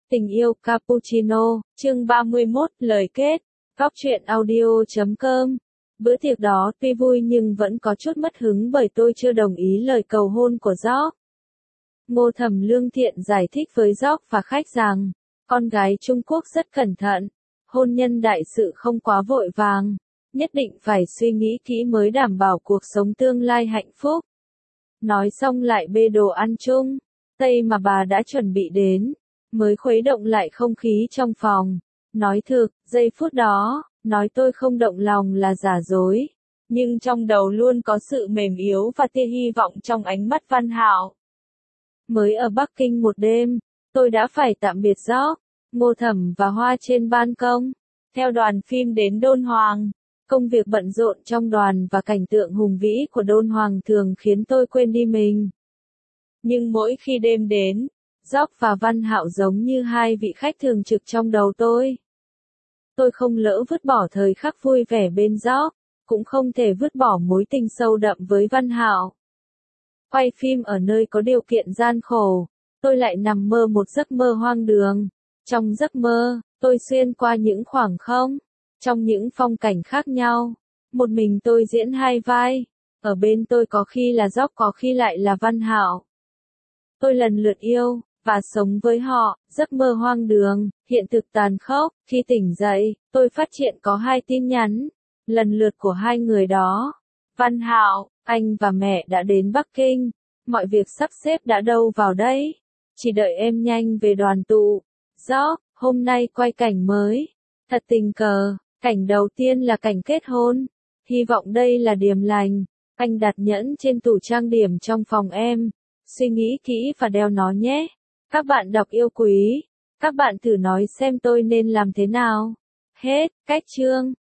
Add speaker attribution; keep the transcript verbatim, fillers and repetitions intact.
Speaker 1: Tình yêu cappuccino, chương ba mươi mốt, lời kết. Góc truyện audio chấm com. Bữa tiệc đó tuy vui nhưng vẫn có chút mất hứng bởi tôi chưa đồng ý lời cầu hôn của George. Ngô Thẩm Lương Thiện giải thích với George và khách rằng, con gái Trung Quốc rất cẩn thận, hôn nhân đại sự không quá vội vàng, nhất định phải suy nghĩ kỹ mới đảm bảo cuộc sống tương lai hạnh phúc. Nói xong lại bê đồ ăn chung, Tây mà bà đã chuẩn bị đến, mới khuấy động lại không khí trong phòng. Nói thực, giây phút đó, nói tôi không động lòng là giả dối, nhưng trong đầu luôn có sự mềm yếu và tia hy vọng trong ánh mắt Văn Hạo. Mới ở Bắc Kinh một đêm, tôi đã phải tạm biệt George, Ngô Thẩm và Hoa trên ban công. Theo đoàn phim đến Đôn Hoàng, công việc bận rộn trong đoàn và cảnh tượng hùng vĩ của Đôn Hoàng thường khiến tôi quên đi mình. Nhưng mỗi khi đêm đến, George và Văn Hạo giống như hai vị khách thường trực trong đầu tôi. Tôi không lỡ vứt bỏ thời khắc vui vẻ bên George, cũng không thể vứt bỏ mối tình sâu đậm với Văn Hạo. Quay phim ở nơi có điều kiện gian khổ, tôi lại nằm mơ một giấc mơ hoang đường. Trong giấc mơ, tôi xuyên qua những khoảng không, trong những phong cảnh khác nhau. Một mình tôi diễn hai vai, ở bên tôi có khi là George có khi lại là Văn Hạo. Tôi lần lượt yêu, và sống với họ, giấc mơ hoang đường, hiện thực tàn khốc. Khi tỉnh dậy, tôi phát hiện có hai tin nhắn, lần lượt của hai người đó. Văn Hạo, anh và mẹ đã đến Bắc Kinh, mọi việc sắp xếp đã đâu vào đấy, chỉ đợi em nhanh về đoàn tụ. George, hôm nay quay cảnh mới, thật tình cờ, cảnh đầu tiên là cảnh kết hôn, hy vọng đây là điềm lành. Anh đặt nhẫn trên tủ trang điểm trong phòng em, suy nghĩ kỹ và đeo nó nhé. Các bạn đọc yêu quý, các bạn thử nói xem tôi nên làm thế nào. Hết, cách chương.